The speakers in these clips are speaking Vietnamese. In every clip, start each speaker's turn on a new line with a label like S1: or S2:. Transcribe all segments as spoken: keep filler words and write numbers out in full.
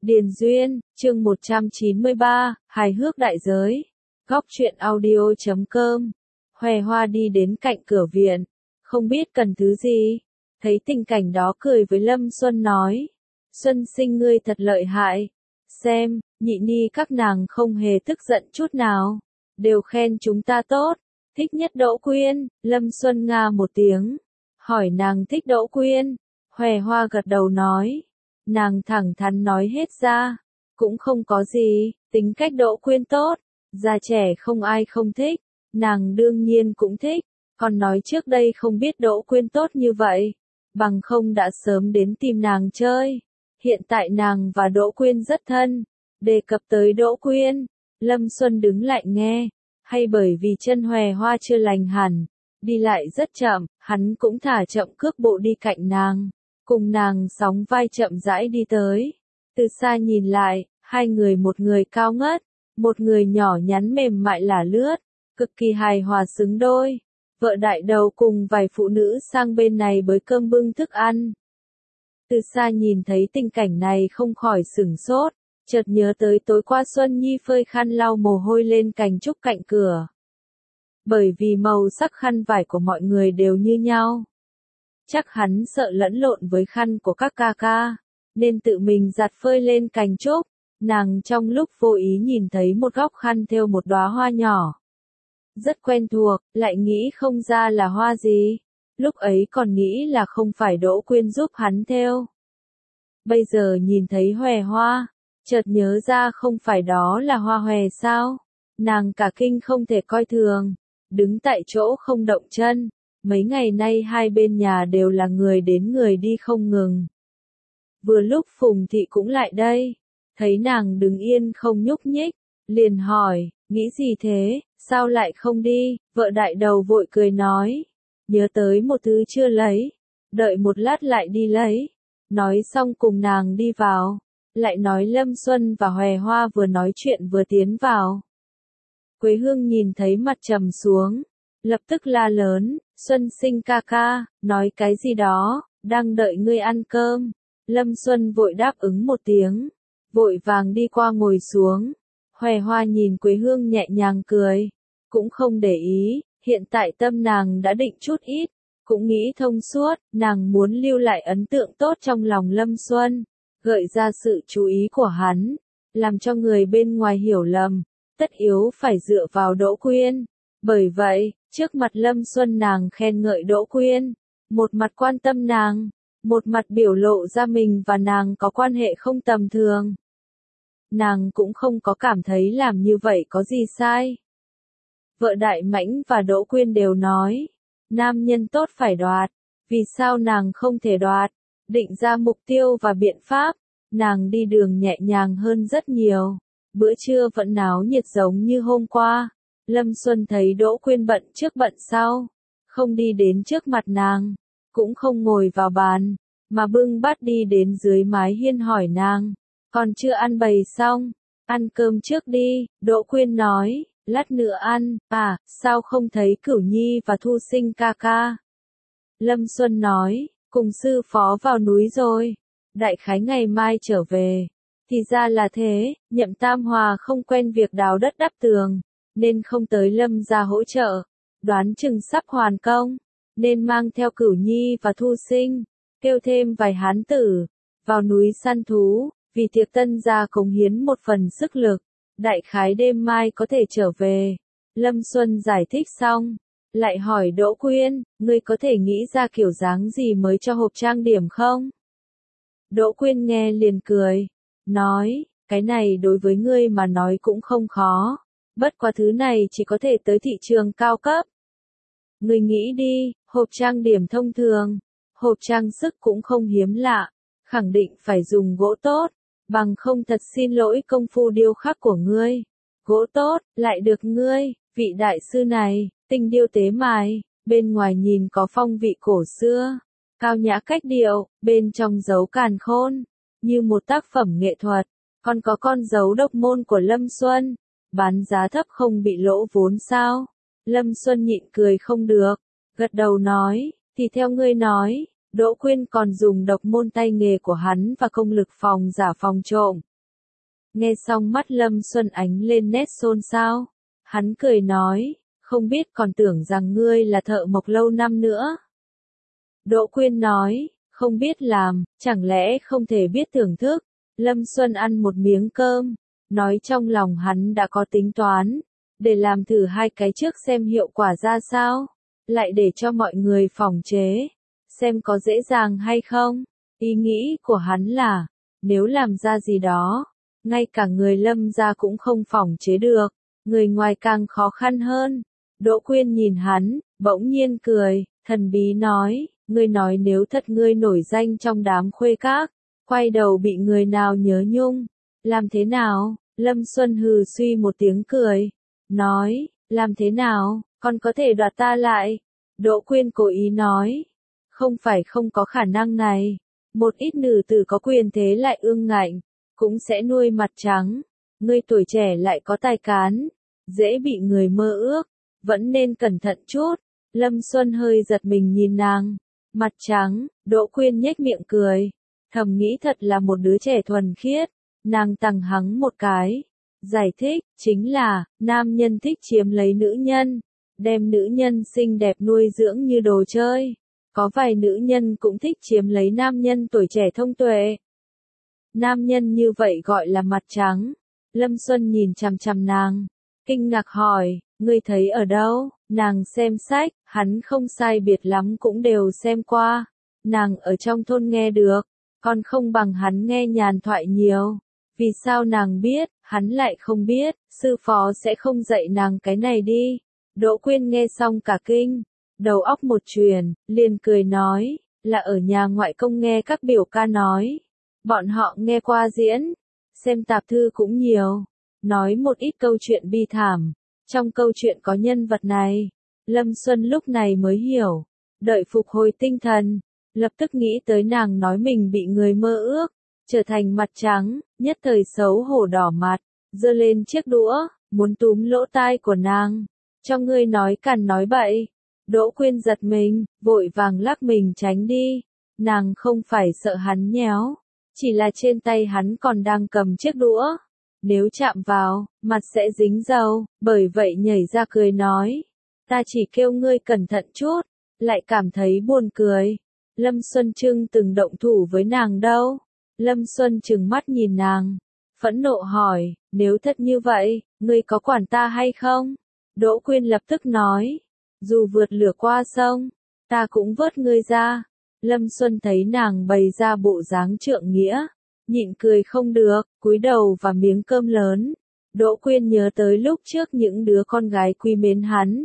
S1: Điền Duyên, chương một trăm chín mươi ba, hài hước đại giới. Góc truyện audio chấm com. Hòe Hoa đi đến cạnh cửa viện, không biết cần thứ gì. Thấy tình cảnh đó cười với Lâm Xuân nói. Xuân sinh ngươi thật lợi hại. Xem, nhị ni các nàng không hề tức giận chút nào. Đều khen chúng ta tốt. Thích nhất Đỗ Quyên, Lâm Xuân nga một tiếng. Hỏi nàng thích Đỗ Quyên. Hòe Hoa gật đầu nói. Nàng thẳng thắn nói hết ra. Cũng không có gì, tính cách Đỗ Quyên tốt. Già trẻ không ai không thích. Nàng đương nhiên cũng thích. Còn nói trước đây không biết Đỗ Quyên tốt như vậy. Bằng không đã sớm đến tìm nàng chơi. Hiện tại nàng và Đỗ Quyên rất thân. Đề cập tới Đỗ Quyên, Lâm Xuân đứng lại nghe. Hay bởi vì chân Hòe Hoa chưa lành hẳn, đi lại rất chậm, hắn cũng thả chậm cước bộ đi cạnh nàng. Cùng nàng sóng vai chậm rãi đi tới. Từ xa nhìn lại, hai người một người cao ngất, một người nhỏ nhắn mềm mại lả lướt, cực kỳ hài hòa xứng đôi. Vợ đại đầu cùng vài phụ nữ sang bên này bới cơm bưng thức ăn. Từ xa nhìn thấy tình cảnh này không khỏi sửng sốt, chợt nhớ tới tối qua Xuân Nhi phơi khăn lau mồ hôi lên cành trúc cạnh cửa. Bởi vì màu sắc khăn vải của mọi người đều như nhau. Chắc hắn sợ lẫn lộn với khăn của các ca ca, nên tự mình giặt phơi lên cành trúc. Nàng trong lúc vô ý nhìn thấy một góc khăn thêu một đóa hoa nhỏ. Rất quen thuộc, lại nghĩ không ra là hoa gì. Lúc ấy còn nghĩ là không phải Đỗ Quyên giúp hắn thêu. Bây giờ nhìn thấy Hòe Hoa, chợt nhớ ra không phải đó là hoa hòe sao. Nàng cả kinh không thể coi thường, đứng tại chỗ không động chân. Mấy ngày nay hai bên nhà đều là người đến người đi không ngừng. Vừa lúc Phùng Thị cũng lại đây, thấy nàng đứng yên không nhúc nhích, liền hỏi, nghĩ gì thế, sao lại không đi? Vợ đại đầu vội cười nói, nhớ tới một thứ chưa lấy, đợi một lát lại đi lấy. Nói xong cùng nàng đi vào, lại nói Lâm Xuân và Hòe Hoa vừa nói chuyện vừa tiến vào. Quế Hương nhìn thấy mặt trầm xuống, lập tức la lớn, Xuân sinh ca ca, nói cái gì đó, đang đợi ngươi ăn cơm. Lâm Xuân vội đáp ứng một tiếng, vội vàng đi qua ngồi xuống. Hòe Hoa nhìn Quế Hương nhẹ nhàng cười, cũng không để ý, hiện tại tâm nàng đã định chút ít, cũng nghĩ thông suốt, nàng muốn lưu lại ấn tượng tốt trong lòng Lâm Xuân, gợi ra sự chú ý của hắn, làm cho người bên ngoài hiểu lầm, tất yếu phải dựa vào Đỗ Quyên. Bởi vậy, trước mặt Lâm Xuân nàng khen ngợi Đỗ Quyên, một mặt quan tâm nàng, một mặt biểu lộ ra mình và nàng có quan hệ không tầm thường. Nàng cũng không có cảm thấy làm như vậy có gì sai. Vợ Đại Mãnh và Đỗ Quyên đều nói, nam nhân tốt phải đoạt, vì sao nàng không thể đoạt, định ra mục tiêu và biện pháp, nàng đi đường nhẹ nhàng hơn rất nhiều, bữa trưa vẫn náo nhiệt giống như hôm qua. Lâm Xuân thấy Đỗ Quyên bận trước bận sau, không đi đến trước mặt nàng, cũng không ngồi vào bàn, mà bưng bát đi đến dưới mái hiên hỏi nàng, còn chưa ăn bày xong, ăn cơm trước đi. Đỗ Quyên nói, lát nữa ăn. À, sao không thấy Cửu Nhi và Thu Sinh ca ca? Lâm Xuân nói, cùng sư phó vào núi rồi, đại khái ngày mai trở về. Thì ra là thế, Nhậm Tam Hòa không quen việc đào đất đắp tường, nên không tới Lâm gia hỗ trợ, đoán chừng sắp hoàn công, nên mang theo Cửu Nhi và Thu Sinh, kêu thêm vài hán tử, vào núi săn thú, vì tiệc tân gia cống hiến một phần sức lực, đại khái đêm mai có thể trở về. Lâm Xuân giải thích xong, lại hỏi Đỗ Quyên, ngươi có thể nghĩ ra kiểu dáng gì mới cho hộp trang điểm không? Đỗ Quyên nghe liền cười, nói, cái này đối với ngươi mà nói cũng không khó. Bất quá thứ này chỉ có thể tới thị trường cao cấp. Người nghĩ đi, hộp trang điểm thông thường, hộp trang sức cũng không hiếm lạ, khẳng định phải dùng gỗ tốt, bằng không thật xin lỗi công phu điêu khắc của ngươi. Gỗ tốt, lại được ngươi, vị đại sư này, tinh điêu tế mài, bên ngoài nhìn có phong vị cổ xưa, cao nhã cách điệu, bên trong giấu càn khôn, như một tác phẩm nghệ thuật. Còn có con dấu độc môn của Lâm Xuân. Bán giá thấp không bị lỗ vốn sao? Lâm Xuân nhịn cười không được, gật đầu nói, thì theo ngươi nói, Đỗ Quyên còn dùng độc môn tay nghề của hắn và công lực phòng giả phòng trộm, Nghe xong mắt Lâm Xuân ánh lên nét xôn xao. Hắn cười nói, không biết còn tưởng rằng ngươi là thợ mộc lâu năm nữa. Đỗ Quyên nói, không biết làm, chẳng lẽ không thể biết thưởng thức. Lâm Xuân ăn một miếng cơm, nói trong lòng hắn đã có tính toán, để làm thử hai cái trước xem hiệu quả ra sao, lại để cho mọi người phỏng chế, xem có dễ dàng hay không. Ý nghĩ của hắn là, nếu làm ra gì đó, ngay cả người Lâm gia cũng không phỏng chế được, người ngoài càng khó khăn hơn. Đỗ Quyên nhìn hắn, bỗng nhiên cười, thần bí nói, ngươi nói nếu thật ngươi nổi danh trong đám khuê các, quay đầu bị người nào nhớ nhung, làm thế nào? Lâm Xuân hừ suy một tiếng cười, nói, làm thế nào, con có thể đoạt ta lại? Đỗ Quyên cố ý nói, không phải không có khả năng này, một ít nữ tử có quyền thế lại ương ngạnh, cũng sẽ nuôi mặt trắng, ngươi tuổi trẻ lại có tài cán, dễ bị người mơ ước, vẫn nên cẩn thận chút. Lâm Xuân hơi giật mình nhìn nàng, mặt trắng, Đỗ Quyên nhếch miệng cười, thầm nghĩ thật là một đứa trẻ thuần khiết, nàng tằng hắng một cái, giải thích, chính là, nam nhân thích chiếm lấy nữ nhân, đem nữ nhân xinh đẹp nuôi dưỡng như đồ chơi, có vài nữ nhân cũng thích chiếm lấy nam nhân tuổi trẻ thông tuệ. Nam nhân như vậy gọi là mặt trắng. Lâm Xuân nhìn chằm chằm nàng, kinh ngạc hỏi, ngươi thấy ở đâu? Nàng xem sách, hắn không sai biệt lắm cũng đều xem qua. Nàng ở trong thôn nghe được, còn không bằng hắn nghe nhàn thoại nhiều. Vì sao nàng biết, hắn lại không biết, sư phó sẽ không dạy nàng cái này đi. Đỗ Quyên nghe xong cả kinh, đầu óc một chuyền, liền cười nói, là ở nhà ngoại công nghe các biểu ca nói. Bọn họ nghe qua diễn, xem tạp thư cũng nhiều, nói một ít câu chuyện bi thảm. Trong câu chuyện có nhân vật này, Lâm Xuân lúc này mới hiểu, đợi phục hồi tinh thần, lập tức nghĩ tới nàng nói mình bị người mơ ước, trở thành mặt trắng, nhất thời xấu hổ đỏ mặt, giơ lên chiếc đũa, muốn túm lỗ tai của nàng, cho ngươi nói càn nói bậy. Đỗ Quyên giật mình, vội vàng lắc mình tránh đi, nàng không phải sợ hắn nhéo, chỉ là trên tay hắn còn đang cầm chiếc đũa. Nếu chạm vào, mặt sẽ dính dầu, bởi vậy nhảy ra cười nói, ta chỉ kêu ngươi cẩn thận chút, lại cảm thấy buồn cười. Lâm Xuân Trưng từng động thủ với nàng đâu? Lâm Xuân trừng mắt nhìn nàng, phẫn nộ hỏi, nếu thật như vậy, ngươi có quản ta hay không? Đỗ Quyên lập tức nói, dù vượt lửa qua sông, ta cũng vớt ngươi ra. Lâm Xuân thấy nàng bày ra bộ dáng trượng nghĩa, nhịn cười không được, cúi đầu và miếng cơm lớn. Đỗ Quyên nhớ tới lúc trước những đứa con gái quý mến hắn,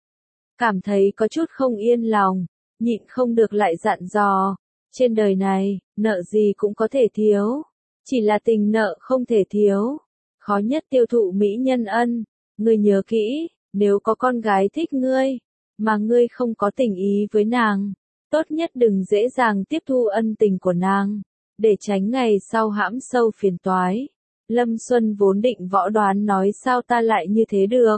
S1: cảm thấy có chút không yên lòng, nhịn không được lại dặn dò, trên đời này, nợ gì cũng có thể thiếu, chỉ là tình nợ không thể thiếu. Khó nhất tiêu thụ mỹ nhân ân, ngươi nhớ kỹ, nếu có con gái thích ngươi, mà ngươi không có tình ý với nàng, tốt nhất đừng dễ dàng tiếp thu ân tình của nàng, để tránh ngày sau hãm sâu phiền toái. Lâm Xuân vốn định võ đoán nói sao ta lại như thế được.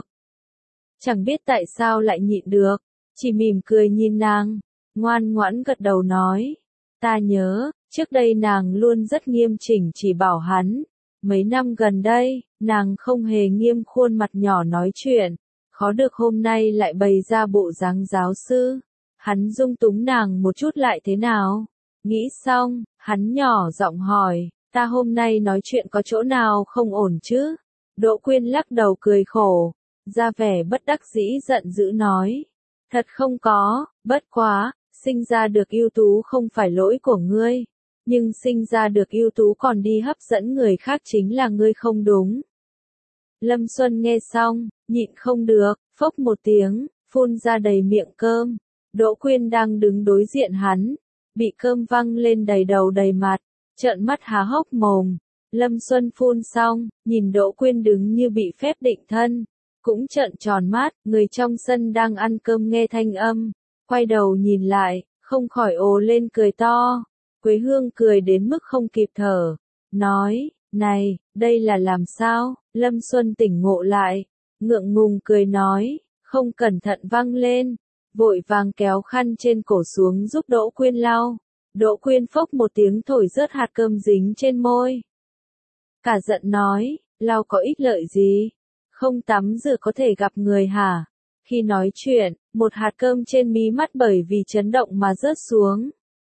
S1: Chẳng biết tại sao lại nhịn được, chỉ mỉm cười nhìn nàng, ngoan ngoãn gật đầu nói. Ta nhớ, trước đây nàng luôn rất nghiêm chỉnh chỉ bảo hắn. Mấy năm gần đây, nàng không hề nghiêm khuôn mặt nhỏ nói chuyện, khó được hôm nay lại bày ra bộ dáng giáo sư. Hắn dung túng nàng một chút lại thế nào? Nghĩ xong, hắn nhỏ giọng hỏi, ta hôm nay nói chuyện có chỗ nào không ổn chứ? Đỗ Quyên lắc đầu cười khổ, ra vẻ bất đắc dĩ giận dữ nói, thật không có, bất quá, sinh ra được ưu tú không phải lỗi của ngươi, nhưng sinh ra được ưu tú còn đi hấp dẫn người khác chính là ngươi không đúng. Lâm Xuân nghe xong, nhịn không được, phốc một tiếng, phun ra đầy miệng cơm. Đỗ Quyên đang đứng đối diện hắn, bị cơm văng lên đầy đầu đầy mặt, trợn mắt há hốc mồm. Lâm Xuân phun xong, nhìn Đỗ Quyên đứng như bị phép định thân, cũng trợn tròn mắt, người trong sân đang ăn cơm nghe thanh âm, quay đầu nhìn lại, không khỏi ồ lên cười to. Quế Hương cười đến mức không kịp thở, nói, này, đây là làm sao? Lâm Xuân tỉnh ngộ lại, ngượng ngùng cười nói, không cẩn thận văng lên, vội vàng kéo khăn trên cổ xuống giúp Đỗ Quyên lau. Đỗ Quyên phốc một tiếng thổi rớt hạt cơm dính trên môi. cả giận nói, lau có ích lợi gì? Không tắm rửa có thể gặp người hả? Khi nói chuyện, một hạt cơm trên mí mắt bởi vì chấn động mà rớt xuống.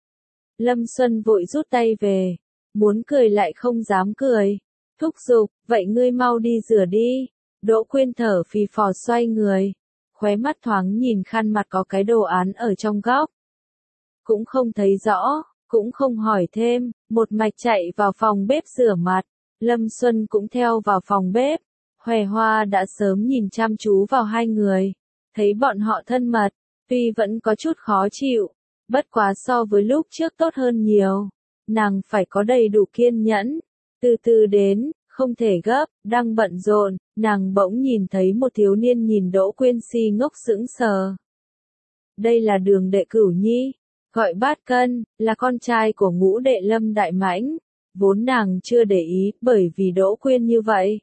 S1: Lâm Xuân vội rút tay về, muốn cười lại không dám cười. Thúc giục, vậy ngươi mau đi rửa đi. Đỗ Quyên thở phì phò xoay người, khóe mắt thoáng nhìn khăn mặt có cái đồ án ở trong góc. Cũng không thấy rõ, cũng không hỏi thêm, một mạch chạy vào phòng bếp rửa mặt. Lâm Xuân cũng theo vào phòng bếp. Hòe Hoa đã sớm nhìn chăm chú vào hai người, thấy bọn họ thân mật, tuy vẫn có chút khó chịu, bất quá so với lúc trước tốt hơn nhiều. Nàng phải có đầy đủ kiên nhẫn, từ từ đến, không thể gấp, đang bận rộn, nàng bỗng nhìn thấy một thiếu niên nhìn Đỗ Quyên si ngốc sững sờ. Đây là Đường đệ Cửu Nhi, gọi Bát Cân, là con trai của ngũ đệ Lâm Đại Mãnh, vốn nàng chưa để ý, bởi vì Đỗ Quyên như vậy.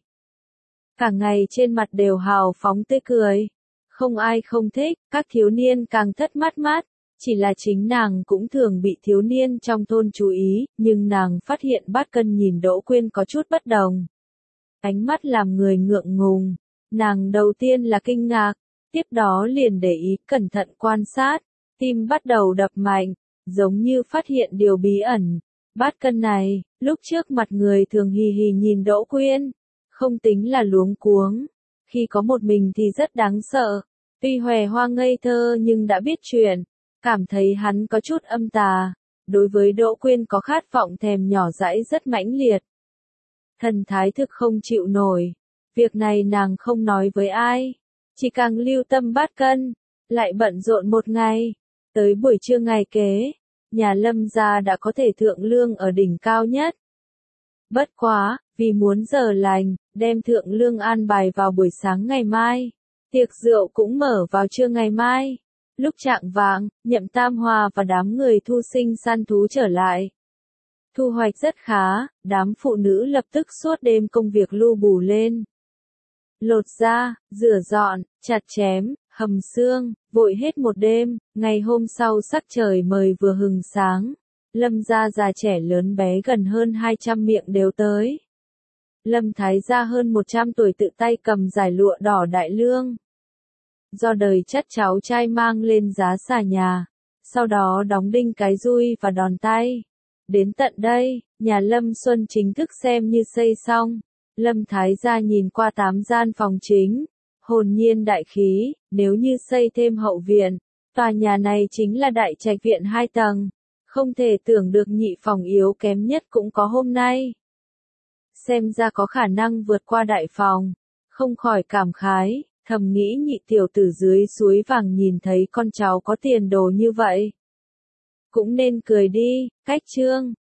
S1: Cả ngày trên mặt đều hào phóng tươi cười, không ai không thích, các thiếu niên càng thất mắt mắt. Chỉ là chính nàng cũng thường bị thiếu niên trong thôn chú ý, nhưng nàng phát hiện Bát Cân nhìn Đỗ Quyên có chút bất đồng. Ánh mắt làm người ngượng ngùng, nàng đầu tiên là kinh ngạc, tiếp đó liền để ý cẩn thận quan sát, tim bắt đầu đập mạnh, giống như phát hiện điều bí ẩn. Bát Cân này, lúc trước mặt người thường hì hì nhìn Đỗ Quyên, không tính là luống cuống, khi có một mình thì rất đáng sợ. Tuy Hòe Hoa ngây thơ nhưng đã biết chuyện. Cảm thấy hắn có chút âm tà, đối với Đỗ Quyên có khát vọng thèm nhỏ dãi rất mãnh liệt. Thần thái thực không chịu nổi, việc này nàng không nói với ai, chỉ càng lưu tâm Bát Cân, lại bận rộn một ngày. Tới buổi trưa ngày kế, nhà Lâm gia đã có thể thượng lương ở đỉnh cao nhất. Bất quá, vì muốn giờ lành, đem thượng lương an bài vào buổi sáng ngày mai, tiệc rượu cũng mở vào trưa ngày mai. Lúc chạng vạng, Nhậm Tam Hoa và đám người thu sinh săn thú trở lại. Thu hoạch rất khá, đám phụ nữ lập tức suốt đêm công việc lu bù lên. Lột da, rửa dọn, chặt chém, hầm xương, vội hết một đêm, ngày hôm sau sắc trời mời vừa hừng sáng. Lâm gia già trẻ lớn bé gần hơn hai trăm miệng đều tới. Lâm Thái gia hơn một trăm tuổi tự tay cầm giải lụa đỏ đại lương. Do đời chất cháu trai mang lên giá xà nhà, sau đó đóng đinh cái dui và đòn tay. Đến tận đây, nhà Lâm Xuân chính thức xem như xây xong. Lâm Thái gia nhìn qua tám gian phòng chính, hồn nhiên đại khí, nếu như xây thêm hậu viện, tòa nhà này chính là đại trạch viện hai tầng. Không thể tưởng được nhị phòng yếu kém nhất cũng có hôm nay. Xem ra có khả năng vượt qua đại phòng, không khỏi cảm khái. Thầm nghĩ nhị tiểu tử dưới suối vàng nhìn thấy con cháu có tiền đồ như vậy. Cũng nên cười đi, cách chương.